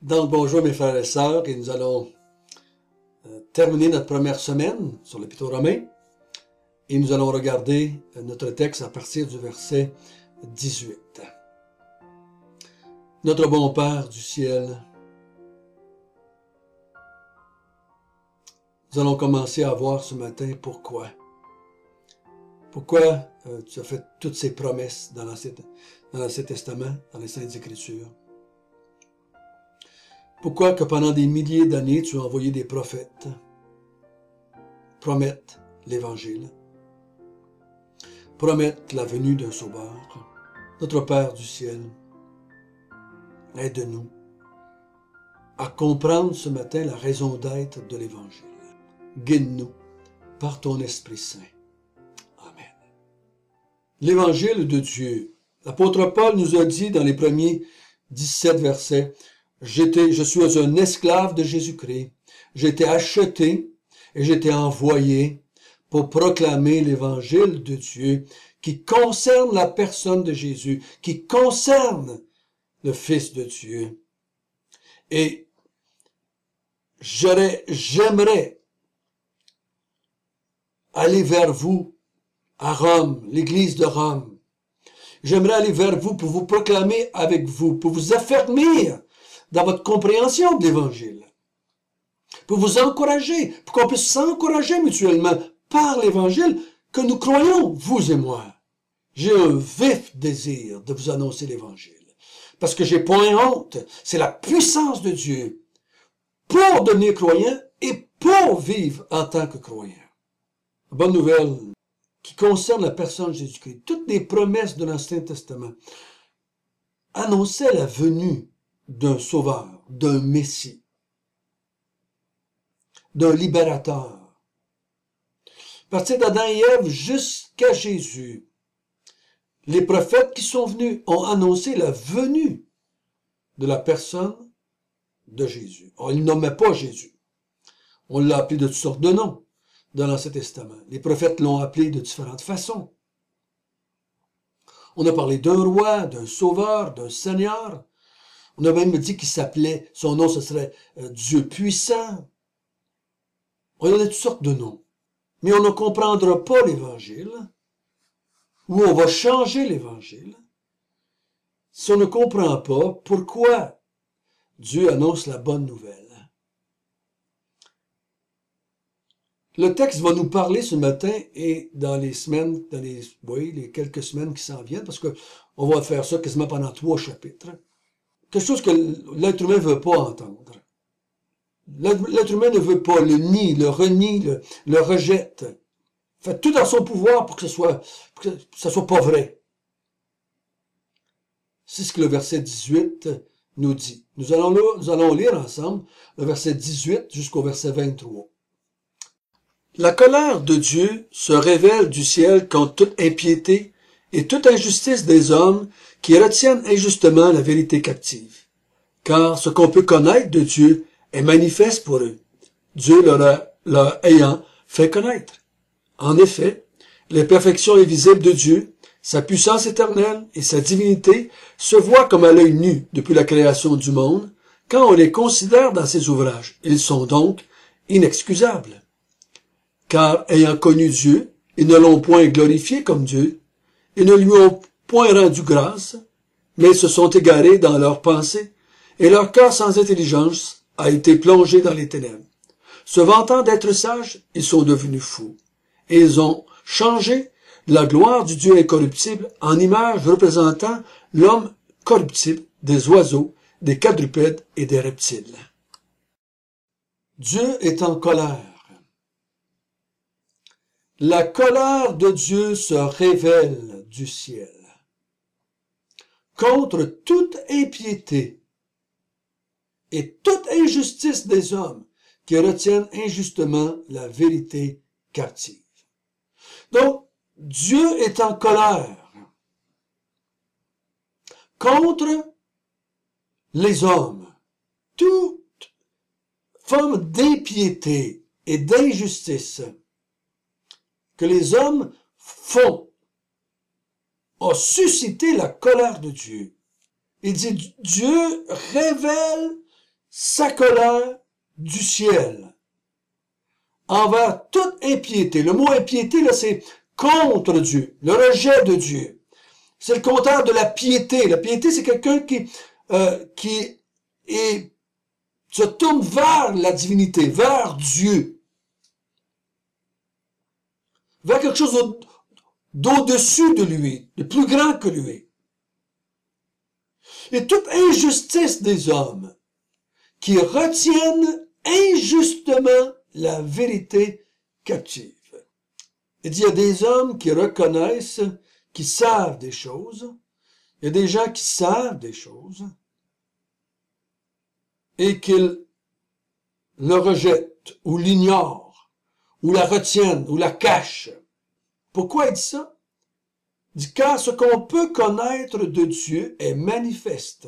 Donc, bonjour mes frères et sœurs, et nous allons terminer notre première semaine sur l'Épître aux Romains, et nous allons regarder notre texte à partir du verset 18. Notre bon Père du ciel, nous allons commencer à voir ce matin pourquoi. Pourquoi tu as fait toutes ces promesses dans l'Ancien Testament, dans les Saintes Écritures. Pourquoi que pendant des milliers d'années, tu as envoyé des prophètes promettent l'Évangile, promettent la venue d'un Sauveur. Notre Père du ciel, aide-nous à comprendre ce matin la raison d'être de l'Évangile. Guide-nous par ton Esprit Saint. Amen. L'Évangile de Dieu. L'apôtre Paul nous a dit dans les premiers 17 versets, je suis un esclave de Jésus-Christ. J'ai été acheté et j'ai été envoyé pour proclamer l'Évangile de Dieu qui concerne la personne de Jésus, qui concerne le Fils de Dieu. Et j'aimerais aller vers vous à Rome, l'Église de Rome. J'aimerais aller vers vous pour vous proclamer avec vous, pour vous affermir dans votre compréhension de l'Évangile, pour vous encourager, pour qu'on puisse s'encourager mutuellement par l'Évangile que nous croyons, vous et moi. J'ai un vif désir de vous annoncer l'Évangile, parce que j'ai point honte, c'est la puissance de Dieu pour devenir croyant et pour vivre en tant que croyant. Bonne nouvelle qui concerne la personne de Jésus-Christ. Toutes les promesses de l'Ancien Testament annonçaient la venue d'un Sauveur, d'un Messie, d'un Libérateur. À partir d'Adam et Ève jusqu'à Jésus, les prophètes qui sont venus ont annoncé la venue de la personne de Jésus. Alors, ils ne nommaient pas Jésus. On l'a appelé de toutes sortes de noms dans l'Ancien Testament. Les prophètes l'ont appelé de différentes façons. On a parlé d'un roi, d'un sauveur, d'un seigneur. On a même dit qu'il s'appelait, son nom ce serait Dieu puissant. On a donné toutes sortes de noms. Mais on ne comprendra pas l'Évangile, ou on va changer l'Évangile, si on ne comprend pas pourquoi Dieu annonce la bonne nouvelle. Le texte va nous parler ce matin et dans les semaines, les quelques semaines qui s'en viennent, parce que on va faire ça quasiment pendant 3 chapitres. Quelque chose que l'être humain ne veut pas entendre. L'être humain ne veut pas, le nie, le renie, le rejette. Fait tout dans son pouvoir pour que ça soit pas vrai. C'est ce que le verset 18 nous dit. Nous allons lire ensemble le verset 18 jusqu'au verset 23. La colère de Dieu se révèle du ciel contre toute impiété et toute injustice des hommes qui retiennent injustement la vérité captive. Car ce qu'on peut connaître de Dieu est manifeste pour eux, Dieu leur ayant fait connaître. En effet, les perfections invisibles de Dieu, sa puissance éternelle et sa divinité se voient comme à l'œil nu depuis la création du monde, quand on les considère dans ses ouvrages. Ils sont donc inexcusables. Car, ayant connu Dieu, ils ne l'ont point glorifié comme Dieu, ils ne lui ont point rendu grâce, mais ils se sont égarés dans leurs pensées, et leur cœur sans intelligence a été plongé dans les ténèbres. Se vantant d'être sages, ils sont devenus fous, et ils ont changé la gloire du Dieu incorruptible en image représentant l'homme corruptible, des oiseaux, des quadrupèdes et des reptiles. Dieu est en colère. La colère de Dieu se révèle du ciel contre toute impiété et toute injustice des hommes qui retiennent injustement la vérité captive. Donc, Dieu est en colère contre les hommes. Toute forme d'impiété et d'injustice que les hommes font a suscité la colère de Dieu. Il dit, Dieu révèle sa colère du ciel envers toute impiété. Le mot impiété, là, c'est contre Dieu, le rejet de Dieu. C'est le contraire de la piété. La piété, c'est quelqu'un qui se tourne vers la divinité, vers Dieu, vers quelque chose d'au-dessus de lui, de plus grand que lui. Et toute injustice des hommes qui retiennent injustement la vérité captive. Il dit, il y a des hommes qui reconnaissent, qui savent des choses. Il y a des gens qui savent des choses et qu'ils le rejettent ou l'ignorent ou la retiennent ou la cachent. Pourquoi il dit ça? Il dit, car ce qu'on peut connaître de Dieu est manifeste.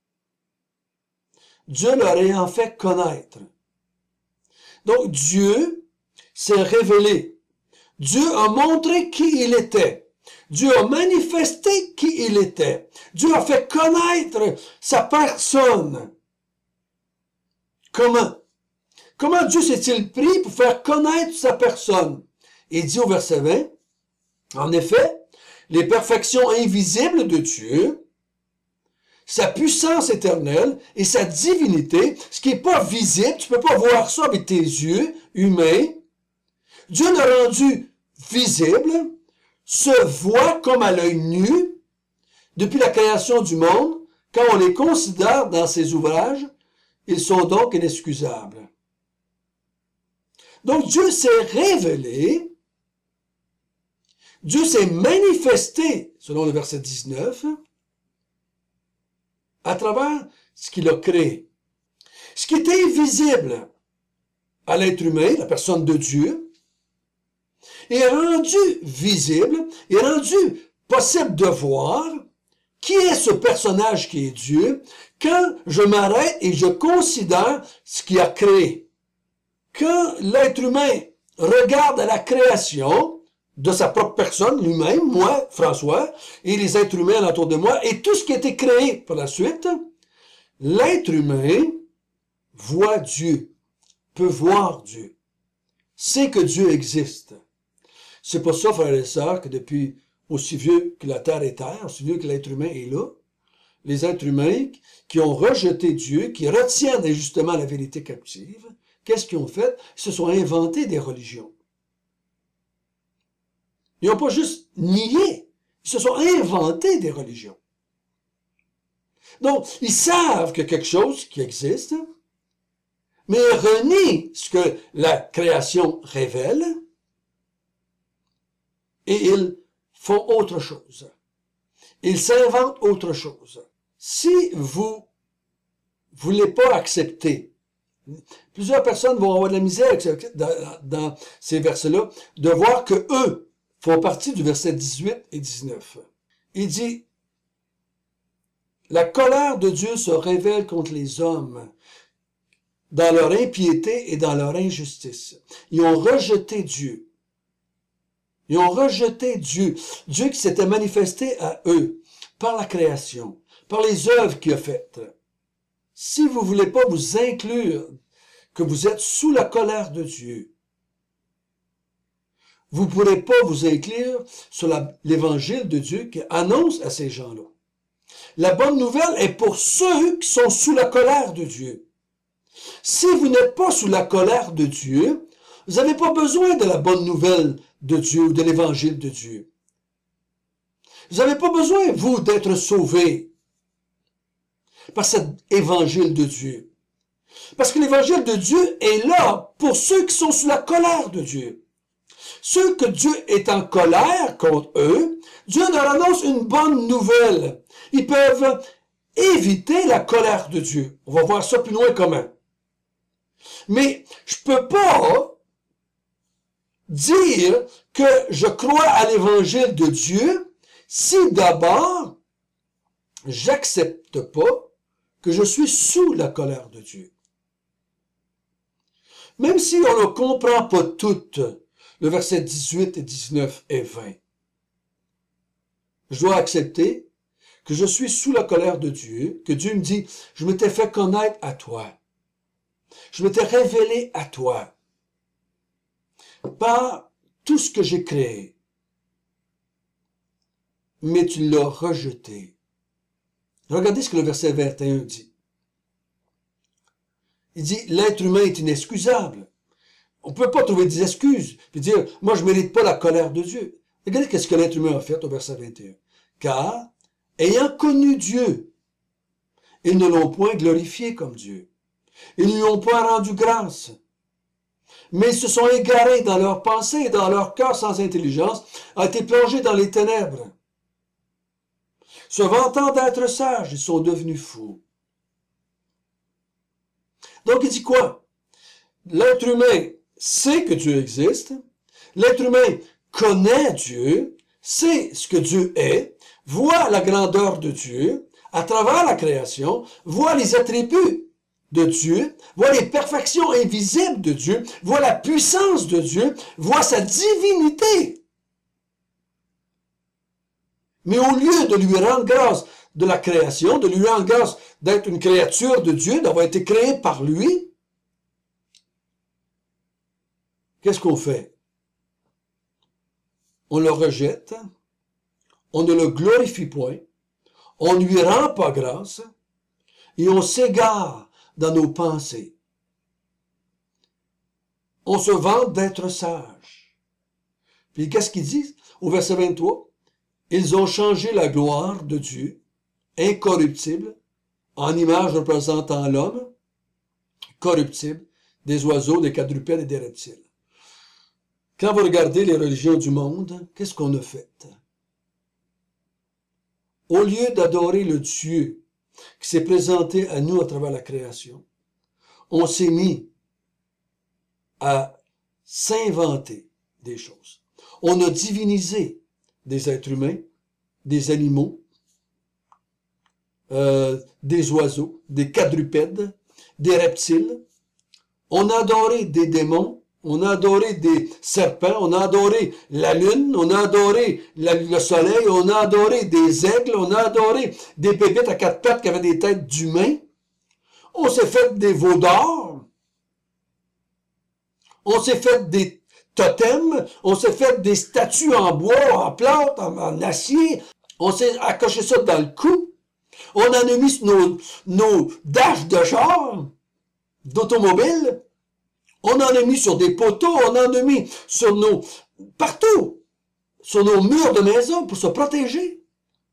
Dieu leur ayant fait connaître. Donc Dieu s'est révélé. Dieu a montré qui il était. Dieu a manifesté qui il était. Dieu a fait connaître sa personne. Comment? Comment Dieu s'est-il pris pour faire connaître sa personne? Il dit au verset 20, en effet, les perfections invisibles de Dieu, sa puissance éternelle et sa divinité, ce qui n'est pas visible, tu ne peux pas voir ça avec tes yeux humains, Dieu l'a rendu visible, se voit comme à l'œil nu depuis la création du monde, quand on les considère dans ses ouvrages, ils sont donc inexcusables. Donc Dieu s'est révélé, Dieu s'est manifesté, selon le verset 19, à travers ce qu'il a créé. Ce qui était invisible à l'être humain, la personne de Dieu, est rendu visible, est rendu possible de voir qui est ce personnage qui est Dieu quand je m'arrête et je considère ce qu'il a créé. Quand l'être humain regarde à la création de sa propre personne, lui-même, moi, François, et les êtres humains autour de moi, et tout ce qui a été créé par la suite, l'être humain voit Dieu, peut voir Dieu, sait que Dieu existe. C'est pour ça, frères et sœurs, que depuis aussi vieux que la terre est terre, aussi vieux que l'être humain est là, les êtres humains qui ont rejeté Dieu, qui retiennent injustement la vérité captive, qu'est-ce qu'ils ont fait? Ils se sont inventés des religions. Ils n'ont pas juste nié, ils se sont inventés des religions. Donc, ils savent qu'il y a quelque chose qui existe, mais ils renient ce que la création révèle, et ils font autre chose. Ils s'inventent autre chose. Si vous voulez pas accepter, plusieurs personnes vont avoir de la misère dans ces versets-là, de voir que eux font partie du verset 18 et 19. Il dit, la colère de Dieu se révèle contre les hommes dans leur impiété et dans leur injustice. Ils ont rejeté Dieu. Ils ont rejeté Dieu. Dieu qui s'était manifesté à eux par la création, par les œuvres qu'il a faites. Si vous voulez pas vous inclure que vous êtes sous la colère de Dieu, vous ne pourrez pas vous inclure sur l'évangile de Dieu qui annonce à ces gens-là. La bonne nouvelle est pour ceux qui sont sous la colère de Dieu. Si vous n'êtes pas sous la colère de Dieu, vous n'avez pas besoin de la bonne nouvelle de Dieu ou de l'évangile de Dieu. Vous n'avez pas besoin, vous, d'être sauvés par cet évangile de Dieu. Parce que l'évangile de Dieu est là pour ceux qui sont sous la colère de Dieu. Ceux que Dieu est en colère contre eux, Dieu leur annonce une bonne nouvelle. Ils peuvent éviter la colère de Dieu. On va voir ça plus loin comment. Mais je peux pas dire que je crois à l'évangile de Dieu si d'abord j'accepte pas que je suis sous la colère de Dieu. Même si on ne comprend pas tout, le verset 18 et 19 et 20, je dois accepter que je suis sous la colère de Dieu, que Dieu me dit, je m'étais fait connaître à toi. Je m'étais révélé à toi par tout ce que j'ai créé. Mais tu l'as rejeté. Regardez ce que le verset 21 dit. Il dit, l'être humain est inexcusable. On ne peut pas trouver des excuses et dire, moi je ne mérite pas la colère de Dieu. Regardez qu'est-ce que l'être humain a fait au verset 21. Car, ayant connu Dieu, ils ne l'ont point glorifié comme Dieu. Ils ne lui ont point rendu grâce. Mais ils se sont égarés dans leurs pensées et dans leur cœur sans intelligence, a été plongés dans les ténèbres. Se vantant d'être sages, ils sont devenus fous. Donc il dit quoi? L'être humain sait que Dieu existe. L'être humain connaît Dieu, sait ce que Dieu est, voit la grandeur de Dieu à travers la création, voit les attributs de Dieu, voit les perfections invisibles de Dieu, voit la puissance de Dieu, voit sa divinité. Mais au lieu de lui rendre grâce de la création, de lui rendre grâce d'être une créature de Dieu, d'avoir été créé par lui, qu'est-ce qu'on fait? On le rejette, on ne le glorifie point, on ne lui rend pas grâce, et on s'égare dans nos pensées. On se vante d'être sage. Puis qu'est-ce qu'ils disent? Au verset 23, ils ont changé la gloire de Dieu, incorruptible, en image représentant l'homme, corruptible, des oiseaux, des quadrupèdes et des reptiles. Quand vous regardez les religions du monde, qu'est-ce qu'on a fait? Au lieu d'adorer le Dieu qui s'est présenté à nous à travers la création, on s'est mis à s'inventer des choses. On a divinisé des êtres humains, des animaux, des oiseaux, des quadrupèdes, des reptiles. On a adoré des démons, on a adoré des serpents, on a adoré la lune, on a adoré le soleil, on a adoré des aigles, on a adoré des bébites à quatre pattes qui avaient des têtes d'humains. On s'est fait des veaux d'or. On s'est fait des totems. On s'est fait des statues en bois, en plâtre, en acier. On s'est accroché ça dans le cou. On en a mis sur nos dashes de char, d'automobile. On en a mis sur des poteaux, on en a mis sur partout, sur nos murs de maison pour se protéger.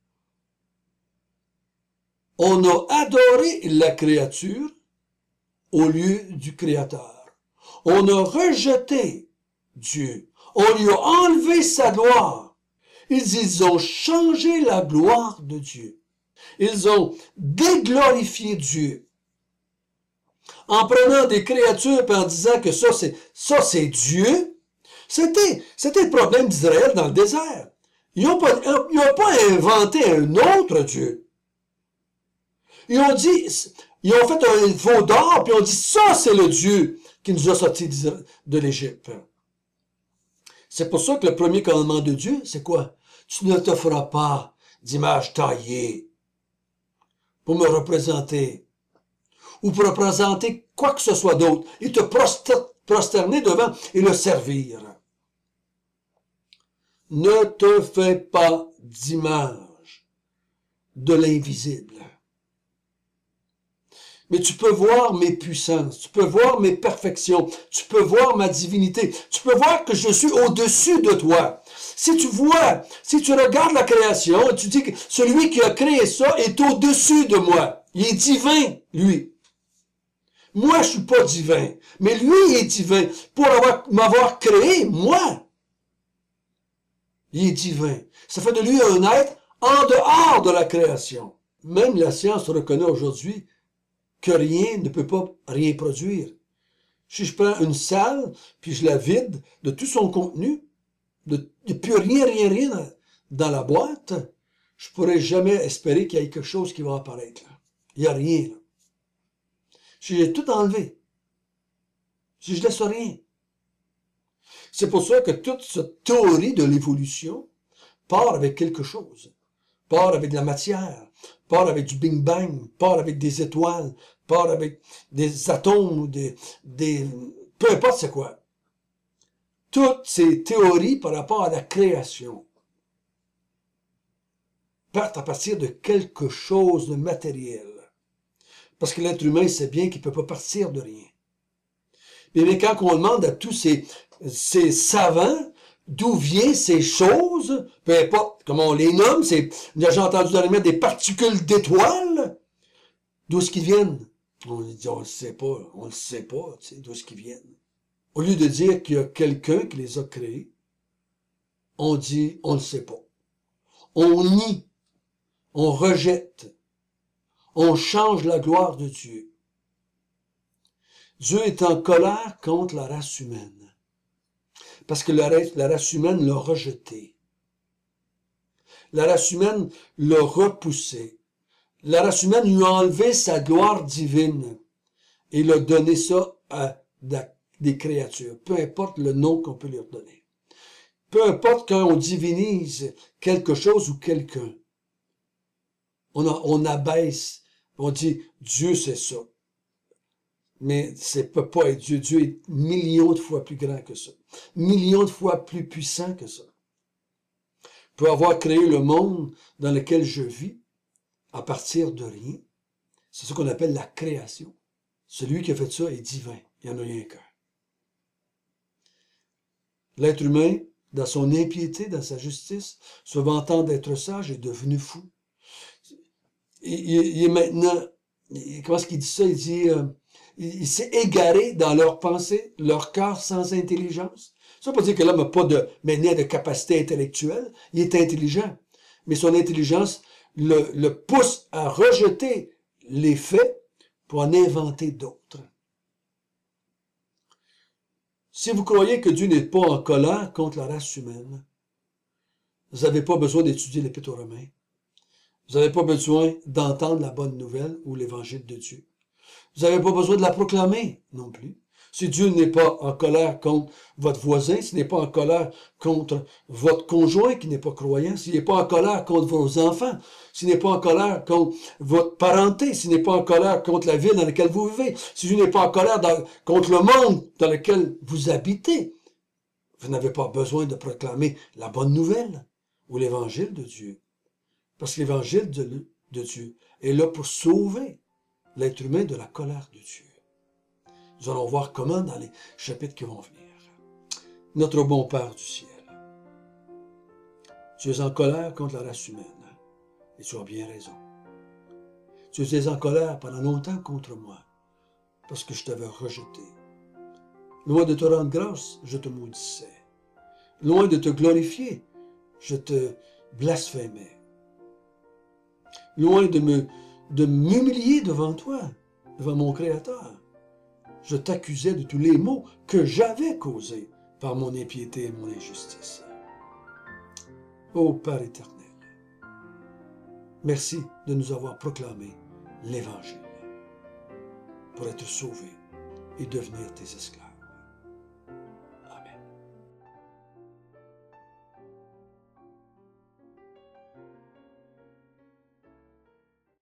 On a adoré la créature au lieu du Créateur. On a rejeté Dieu. On lui a enlevé sa gloire. Ils ont changé la gloire de Dieu. Ils ont déglorifié Dieu. En prenant des créatures et en disant que ça c'est Dieu, c'était le problème d'Israël dans le désert. Ils n'ont pas inventé un autre Dieu. Ils ont fait un veau d'or, puis ils ont dit, ça c'est le Dieu qui nous a sortis de l'Égypte. C'est pour ça que le premier commandement de Dieu, c'est quoi? Tu ne te feras pas d'image taillée pour me représenter, ou pour représenter quoi que ce soit d'autre, et te prosterner devant et le servir. Ne te fais pas d'image de l'invisible. Mais tu peux voir mes puissances, tu peux voir mes perfections, tu peux voir ma divinité, tu peux voir que je suis au-dessus de toi. Si tu regardes la création, et tu dis que celui qui a créé ça est au-dessus de moi. Il est divin, lui. Moi, je suis pas divin, mais lui est divin pour m'avoir créé, moi. Il est divin. Ça fait de lui un être en dehors de la création. Même la science reconnaît aujourd'hui que rien ne peut pas rien produire. Si je prends une salle, puis je la vide de tout son contenu, il n'y a plus rien dans la boîte, je pourrais jamais espérer qu'il y ait quelque chose qui va apparaître. Là. Il n'y a rien. Là. Si j'ai tout enlevé, si je laisse rien. C'est pour ça que toute cette théorie de l'évolution part avec quelque chose. part avec de la matière, part avec du Big Bang, part avec des étoiles, part avec des atomes, ou peu importe c'est quoi. Toutes ces théories par rapport à la création partent à partir de quelque chose de matériel. Parce que l'être humain sait bien qu'il ne peut pas partir de rien. Mais quand on demande à tous ces savants d'où viennent ces choses, peu importe comment on les nomme, j'ai entendu dans les mains des particules d'étoiles, d'où est-ce qu'ils viennent? On dit, on le sait pas, tu sais, d'où est-ce qu'ils viennent. Au lieu de dire qu'il y a quelqu'un qui les a créés, on dit, on ne sait pas. On nie, on rejette, on change la gloire de Dieu. Dieu est en colère contre la race humaine. Parce que la race humaine l'a rejeté. La race humaine l'a repoussé. La race humaine lui a enlevé sa gloire divine et l'a donné ça à des créatures, peu importe le nom qu'on peut leur donner. Peu importe quand on divinise quelque chose ou quelqu'un. On abaisse, on dit Dieu c'est ça. Mais ça peut pas être Dieu. Dieu est millions de fois plus grand que ça. Millions de fois plus puissant que ça. Peut avoir créé le monde dans lequel je vis à partir de rien. C'est ce qu'on appelle la création. Celui qui a fait ça est divin. Il n'y en a rien qu'un. L'être humain, dans son impiété, dans sa justice, se vantant d'être sage, est devenu fou. Il est maintenant, comment est-ce qu'il dit ça? Il dit, il s'est égaré dans leurs pensées, leur cœur sans intelligence. Ça ne veut pas dire que l'homme n'a pas de capacité intellectuelle. Il est intelligent. Mais son intelligence le pousse à rejeter les faits pour en inventer d'autres. Si vous croyez que Dieu n'est pas en colère contre la race humaine, vous n'avez pas besoin d'étudier l'Épître aux Romains. Vous n'avez pas besoin d'entendre la bonne nouvelle ou l'Évangile de Dieu. Vous n'avez pas besoin de la proclamer non plus. Si Dieu n'est pas en colère contre votre voisin, s'il n'est pas en colère contre votre conjoint qui n'est pas croyant, s'il n'est pas en colère contre vos enfants, s'il n'est pas en colère contre votre parenté, s'il n'est pas en colère contre la ville dans laquelle vous vivez, si Dieu n'est pas en colère contre le monde dans lequel vous habitez, vous n'avez pas besoin de proclamer la bonne nouvelle ou l'Évangile de Dieu. Parce que l'Évangile de Dieu est là pour sauver l'être humain de la colère de Dieu. Nous allons voir comment dans les chapitres qui vont venir. Notre bon Père du ciel, tu es en colère contre la race humaine, et tu as bien raison. Tu étais en colère pendant longtemps contre moi, parce que je t'avais rejeté. Loin de te rendre grâce, je te maudissais. Loin de te glorifier, je te blasphémais. Loin de m'humilier devant toi, devant mon Créateur, je t'accusais de tous les maux que j'avais causés par mon impiété et mon injustice. Ô Père éternel, merci de nous avoir proclamé l'Évangile pour être sauvés et devenir tes esclaves.